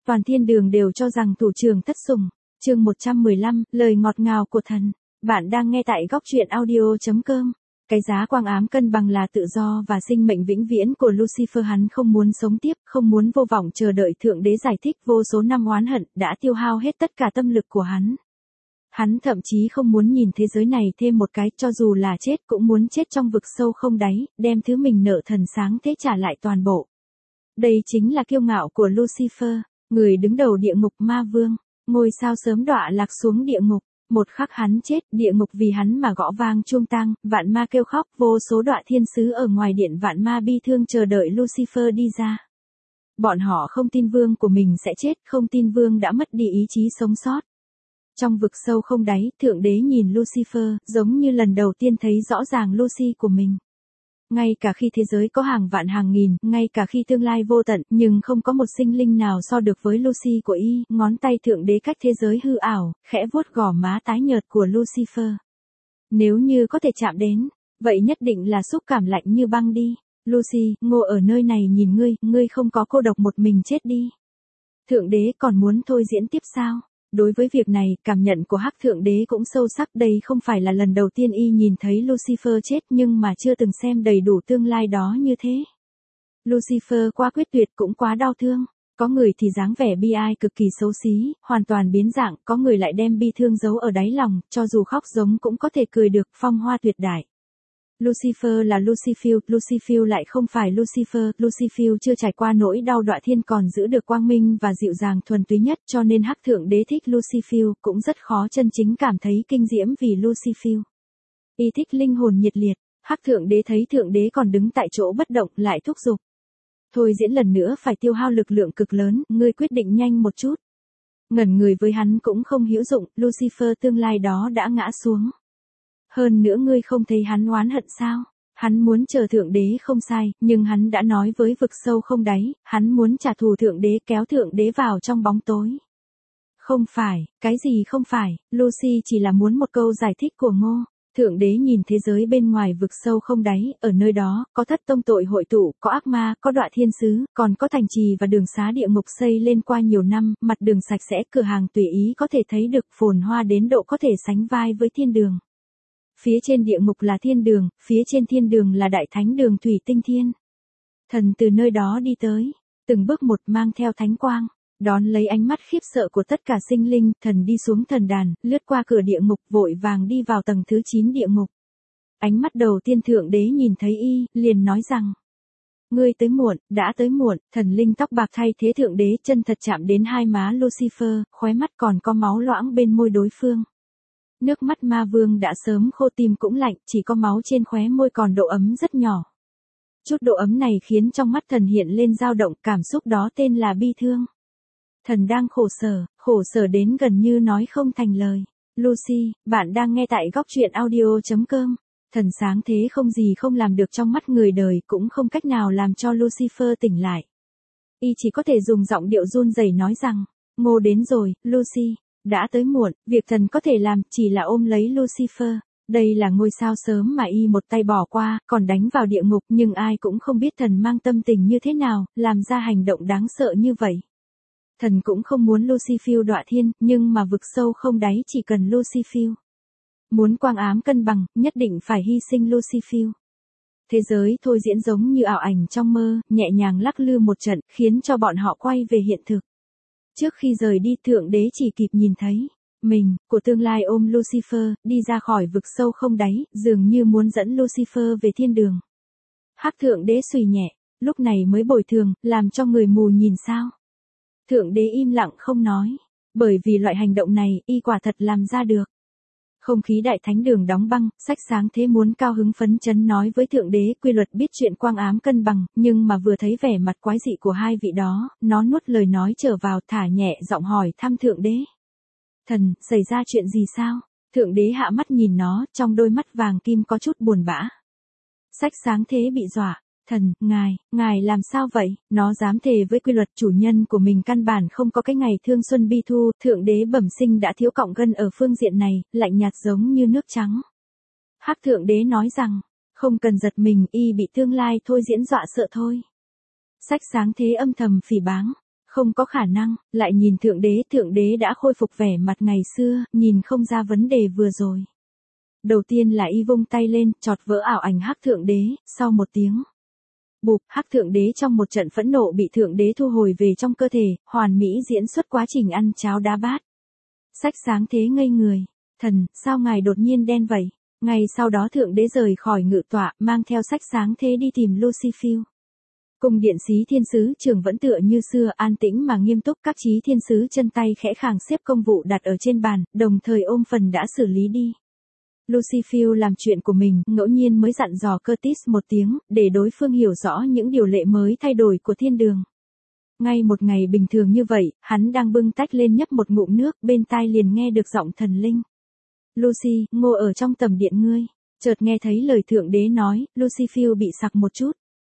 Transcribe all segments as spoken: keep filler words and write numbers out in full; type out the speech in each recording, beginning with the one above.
toàn thiên đường đều cho rằng thủ trưởng thất sủng. Chương một trăm mười lăm, lời ngọt ngào của thần. Bạn đang nghe tại góc truyện audio chấm com. Cái giá quang ám cân bằng là tự do và sinh mệnh vĩnh viễn của Lucifer, hắn không muốn sống tiếp, không muốn vô vọng chờ đợi thượng đế giải thích vô số năm oán hận đã tiêu hao hết tất cả tâm lực của hắn. Hắn thậm chí không muốn nhìn thế giới này thêm một cái, cho dù là chết cũng muốn chết trong vực sâu không đáy, đem thứ mình nợ thần sáng thế trả lại toàn bộ. Đây chính là kiêu ngạo của Lucifer, người đứng đầu địa ngục ma vương, ngôi sao sớm đọa lạc xuống địa ngục. Một khắc hắn chết, địa ngục vì hắn mà gõ vang chuông tang, vạn ma kêu khóc, vô số đọa thiên sứ ở ngoài điện vạn ma bi thương chờ đợi Lucifer đi ra. Bọn họ không tin vương của mình sẽ chết, không tin vương đã mất đi ý chí sống sót. Trong vực sâu không đáy, thượng đế nhìn Lucifer, giống như lần đầu tiên thấy rõ ràng Lucy của mình. Ngay cả khi thế giới có hàng vạn hàng nghìn, ngay cả khi tương lai vô tận, nhưng không có một sinh linh nào so được với Lucy của y. Ngón tay thượng đế cách thế giới hư ảo, khẽ vuốt gò má tái nhợt của Lucifer. Nếu như có thể chạm đến, vậy nhất định là xúc cảm lạnh như băng đi. Lucy, ngô ở nơi này nhìn ngươi, ngươi không có cô độc một mình chết đi. Thượng đế còn muốn thôi diễn tiếp sao? Đối với việc này, cảm nhận của Hắc Thượng Đế cũng sâu sắc, đây không phải là lần đầu tiên y nhìn thấy Lucifer chết nhưng mà chưa từng xem đầy đủ tương lai đó như thế. Lucifer quá quyết tuyệt cũng quá đau thương, có người thì dáng vẻ bi ai cực kỳ xấu xí, hoàn toàn biến dạng, có người lại đem bi thương giấu ở đáy lòng, cho dù khóc giống cũng có thể cười được, phong hoa tuyệt đại. Lucifer là Lucifer, Lucifer lại không phải Lucifer, Lucifer chưa trải qua nỗi đau đọa thiên còn giữ được quang minh và dịu dàng thuần túy nhất, cho nên Hắc Thượng Đế thích Lucifer, cũng rất khó chân chính cảm thấy kinh diễm vì Lucifer. Y thích linh hồn nhiệt liệt, Hắc Thượng Đế thấy Thượng Đế còn đứng tại chỗ bất động lại thúc giục. Thôi diễn lần nữa phải tiêu hao lực lượng cực lớn, ngươi quyết định nhanh một chút. Ngẩn người với hắn cũng không hữu dụng, Lucifer tương lai đó đã ngã xuống. Hơn nữa ngươi không thấy hắn oán hận sao? Hắn muốn chờ thượng đế không sai, nhưng hắn đã nói với vực sâu không đáy, hắn muốn trả thù thượng đế, kéo thượng đế vào trong bóng tối. Không phải, cái gì không phải, Lucy chỉ là muốn một câu giải thích của Ngô. Thượng đế nhìn thế giới bên ngoài vực sâu không đáy, ở nơi đó, có thất tông tội hội tụ, có ác ma, có đọa thiên sứ, còn có thành trì và đường xá địa ngục xây lên qua nhiều năm, mặt đường sạch sẽ, cửa hàng tùy ý có thể thấy được, phồn hoa đến độ có thể sánh vai với thiên đường. Phía trên địa ngục là thiên đường, phía trên thiên đường là đại thánh đường thủy tinh thiên. Thần từ nơi đó đi tới, từng bước một mang theo thánh quang, đón lấy ánh mắt khiếp sợ của tất cả sinh linh, thần đi xuống thần đàn, lướt qua cửa địa ngục, vội vàng đi vào tầng thứ chín địa ngục. Ánh mắt đầu tiên thượng đế nhìn thấy y, liền nói rằng: ngươi tới muộn, đã tới muộn. Thần linh tóc bạc thay thế thượng đế, chân thật chạm đến hai má Lucifer, khóe mắt còn có máu loãng bên môi đối phương. Nước mắt ma vương đã sớm khô, tim cũng lạnh, chỉ có máu trên khóe môi còn độ ấm rất nhỏ. Chút độ ấm này khiến trong mắt thần hiện lên dao động, cảm xúc đó tên là bi thương. Thần đang khổ sở, khổ sở đến gần như nói không thành lời. Lucy, bạn đang nghe tại góc truyện audio chấm com. Thần sáng thế không gì không làm được trong mắt người đời, cũng không cách nào làm cho Lucifer tỉnh lại. Y chỉ có thể dùng giọng điệu run rẩy nói rằng: Ngô đến rồi, Lucy. Đã tới muộn, việc thần có thể làm chỉ là ôm lấy Lucifer. Đây là ngôi sao sớm mà y một tay bỏ qua, còn đánh vào địa ngục, nhưng ai cũng không biết thần mang tâm tình như thế nào, làm ra hành động đáng sợ như vậy. Thần cũng không muốn Lucifer đọa thiên, nhưng mà vực sâu không đáy chỉ cần Lucifer. Muốn quang ám cân bằng, nhất định phải hy sinh Lucifer. Thế giới thôi diễn giống như ảo ảnh trong mơ, nhẹ nhàng lắc lư một trận, khiến cho bọn họ quay về hiện thực. Trước khi rời đi, thượng đế chỉ kịp nhìn thấy mình, của tương lai ôm Lucifer, đi ra khỏi vực sâu không đáy, dường như muốn dẫn Lucifer về thiên đường. Hắc thượng đế suy nhẹ, lúc này mới bồi thường, làm cho người mù nhìn sao. Thượng đế im lặng không nói, bởi vì loại hành động này, y quả thật làm ra được. Không khí đại thánh đường đóng băng, sách sáng thế muốn cao hứng phấn chấn nói với thượng đế quy luật biết chuyện quang ám cân bằng, nhưng mà vừa thấy vẻ mặt quái dị của hai vị đó, nó nuốt lời nói trở vào, thả nhẹ giọng hỏi thăm thượng đế. Thần, xảy ra chuyện gì sao? Thượng đế hạ mắt nhìn nó, trong đôi mắt vàng kim có chút buồn bã. Sách sáng thế bị dọa. Thần, ngài, ngài làm sao vậy? Nó dám thề với quy luật chủ nhân của mình căn bản không có cái ngày thương xuân bi thu, thượng đế bẩm sinh đã thiếu cọng gân ở phương diện này, lạnh nhạt giống như nước trắng. Hắc thượng đế nói rằng, không cần giật mình, y bị tương lai thôi diễn dọa sợ thôi. Sách sáng thế âm thầm phỉ báng, Không có khả năng, lại nhìn thượng đế, thượng đế đã khôi phục vẻ mặt ngày xưa, nhìn không ra vấn đề vừa rồi. Đầu tiên là y vung tay lên, chọt vỡ ảo ảnh hắc thượng đế, sau một tiếng. Bụp, hắc thượng đế trong một trận phẫn nộ bị thượng đế thu hồi về trong cơ thể, hoàn mỹ diễn xuất quá trình ăn cháo đá bát. Sách sáng thế ngây người. Thần, sao ngài đột nhiên đen vậy? Ngày sau đó thượng đế rời khỏi ngự tọa, mang theo sách sáng thế đi tìm Lucifer. Cung điện xí thiên sứ trường vẫn tựa như xưa, an tĩnh mà nghiêm túc, các chí thiên sứ chân tay khẽ khàng xếp công vụ đặt ở trên bàn, đồng thời ôm phần đã xử lý đi. Lucifer làm chuyện của mình, ngẫu nhiên mới dặn dò Curtis một tiếng, để đối phương hiểu rõ những điều lệ mới thay đổi của thiên đường. Ngay một ngày bình thường như vậy, hắn đang bưng tách lên nhấp một ngụm nước, bên tai liền nghe được giọng thần linh. Lucy, Ngô ở trong tầm điện ngươi. Chợt nghe thấy lời thượng đế nói, Lucifer bị sặc một chút.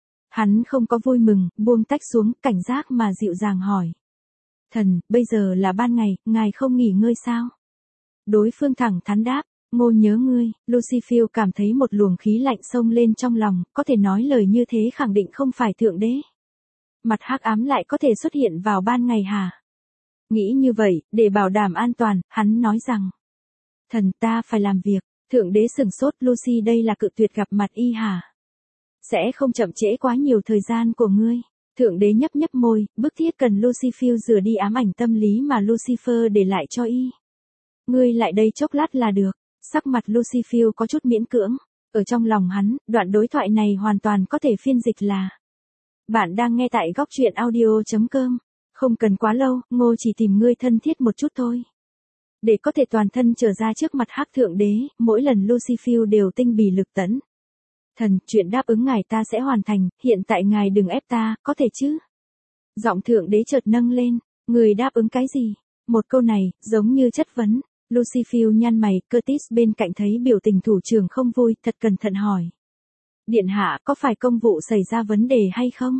Hắn không có vui mừng, buông tách xuống, cảnh giác mà dịu dàng hỏi. Thần, bây giờ là ban ngày, ngài không nghỉ ngơi sao? Đối phương thẳng thắn đáp, Ngô nhớ ngươi. Lucifer cảm thấy một luồng khí lạnh xông lên trong lòng, có thể nói lời như thế khẳng định không phải thượng đế. Mặt hắc ám lại có thể xuất hiện vào ban ngày hả? Nghĩ như vậy, để bảo đảm an toàn, hắn nói rằng. Thần, ta phải làm việc. Thượng đế sửng sốt, Lucy đây là cự tuyệt gặp mặt y hả? Sẽ không chậm trễ quá nhiều thời gian của ngươi. Thượng đế nhấp nhấp môi, bức thiết cần Lucifer rửa đi ám ảnh tâm lý mà Lucifer để lại cho y. Ngươi lại đây chốc lát là được. Sắc mặt Lucifer có chút miễn cưỡng. Ở trong lòng hắn, đoạn đối thoại này hoàn toàn có thể phiên dịch là. Bạn đang nghe tại góc truyện audio chấm com. Không cần quá lâu, Ngô chỉ tìm ngươi thân thiết một chút thôi. Để có thể toàn thân trở ra trước mặt hắc thượng đế, mỗi lần Lucifer đều tinh bì lực tẫn. Thần, chuyện đáp ứng ngài ta sẽ hoàn thành, hiện tại ngài đừng ép ta, có thể chứ? Giọng thượng đế chợt nâng lên, người đáp ứng cái gì? Một câu này, giống như chất vấn. Lucifer nhăn mày, Curtis bên cạnh thấy biểu tình thủ trưởng không vui, thật cẩn thận hỏi. Điện hạ, có phải công vụ xảy ra vấn đề hay không?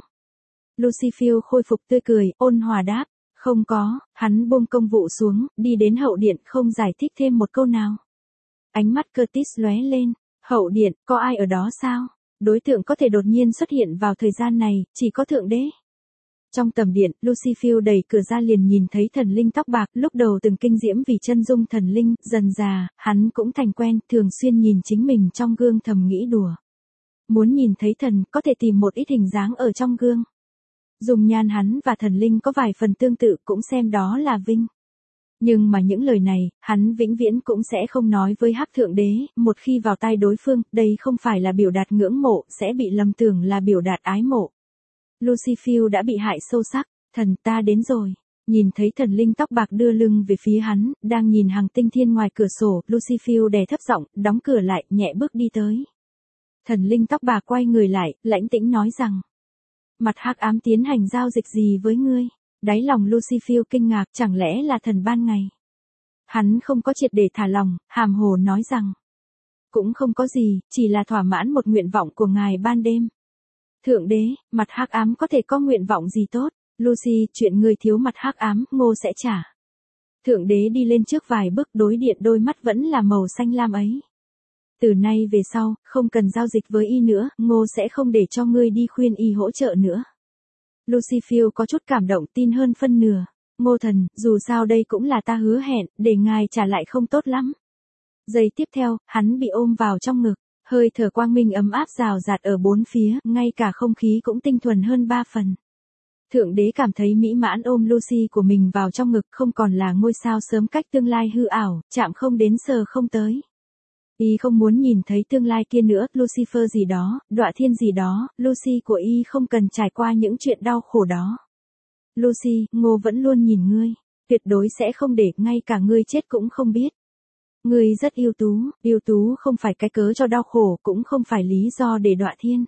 Lucifer khôi phục tươi cười, ôn hòa đáp. Không có, hắn buông công vụ xuống, đi đến hậu điện, không giải thích thêm một câu nào. Ánh mắt Curtis lóe lên. Hậu điện, có ai ở đó sao? Đối tượng có thể đột nhiên xuất hiện vào thời gian này, chỉ có thượng đế. Trong tầm điện, Lucifer đẩy cửa ra liền nhìn thấy thần linh tóc bạc, lúc đầu từng kinh diễm vì chân dung thần linh, dần già, hắn cũng thành quen, thường xuyên nhìn chính mình trong gương thầm nghĩ đùa. Muốn nhìn thấy thần, có thể tìm một ít hình dáng ở trong gương. Dùng nhan hắn và thần linh có vài phần tương tự, cũng xem đó là vinh. Nhưng mà những lời này, hắn vĩnh viễn cũng sẽ không nói với hắc thượng đế, một khi vào tai đối phương, đây không phải là biểu đạt ngưỡng mộ, sẽ bị lầm tưởng là biểu đạt ái mộ. Lucifer đã bị hại sâu sắc, thần ta đến rồi. Nhìn thấy thần linh tóc bạc đưa lưng về phía hắn, đang nhìn hàng tinh thiên ngoài cửa sổ, Lucifer đè thấp giọng, đóng cửa lại, nhẹ bước đi tới. Thần linh tóc bạc quay người lại, lãnh tĩnh nói rằng. Mặt hắc ám tiến hành giao dịch gì với ngươi? Đáy lòng Lucifer kinh ngạc, chẳng lẽ là thần ban ngày? Hắn không có triệt để thả lòng, hàm hồ nói rằng. Cũng không có gì, chỉ là thỏa mãn một nguyện vọng của ngài ban đêm. Thượng đế, mặt hắc ám có thể có nguyện vọng gì tốt? Lucy, chuyện người thiếu mặt hắc ám, Ngô sẽ trả. Thượng đế đi lên trước vài bước, đối điện đôi mắt vẫn là màu xanh lam ấy. Từ nay về sau, không cần giao dịch với y nữa, Ngô sẽ không để cho ngươi đi khuyên y hỗ trợ nữa. Lucifer có chút cảm động, tin hơn phân nửa. Ngô thần, dù sao đây cũng là ta hứa hẹn, để ngài trả lại không tốt lắm. Giây tiếp theo, hắn bị ôm vào trong ngực, hơi thở quang minh ấm áp rào rạt ở bốn phía, ngay cả không khí cũng tinh thuần hơn ba phần. Thượng đế cảm thấy mỹ mãn ôm Lucy của mình vào trong ngực, không còn là ngôi sao sớm cách tương lai hư ảo, chạm không đến sờ không tới. Y không muốn nhìn thấy tương lai kia nữa, Lucifer gì đó, đọa thiên gì đó, Lucy của y không cần trải qua những chuyện đau khổ đó. Lucy, Ngô vẫn luôn nhìn ngươi, tuyệt đối sẽ không để ngay cả ngươi chết cũng không biết. Ngươi rất ưu tú, ưu tú không phải cái cớ cho đau khổ, cũng không phải lý do để đọa thiên.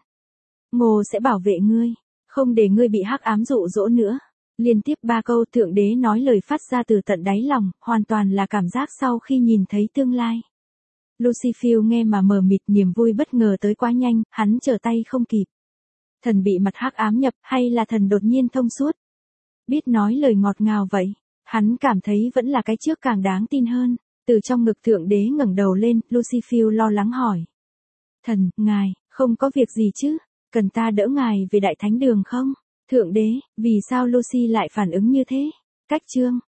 Ngô sẽ bảo vệ ngươi, không để ngươi bị hắc ám dụ dỗ nữa. Liên tiếp ba câu thượng đế nói lời phát ra từ tận đáy lòng, hoàn toàn là cảm giác sau khi nhìn thấy tương lai. Lucifer nghe mà mờ mịt, niềm vui bất ngờ tới quá nhanh, hắn trở tay không kịp. Thần bị mặt hắc ám nhập, hay là thần đột nhiên thông suốt? Biết nói lời ngọt ngào vậy, hắn cảm thấy vẫn là cái trước càng đáng tin hơn. Từ trong ngực thượng đế ngẩng đầu lên, Lucifer lo lắng hỏi. Thần, ngài, không có việc gì chứ, cần ta đỡ ngài về đại thánh đường không? Thượng đế, vì sao Lucy lại phản ứng như thế? Cách chương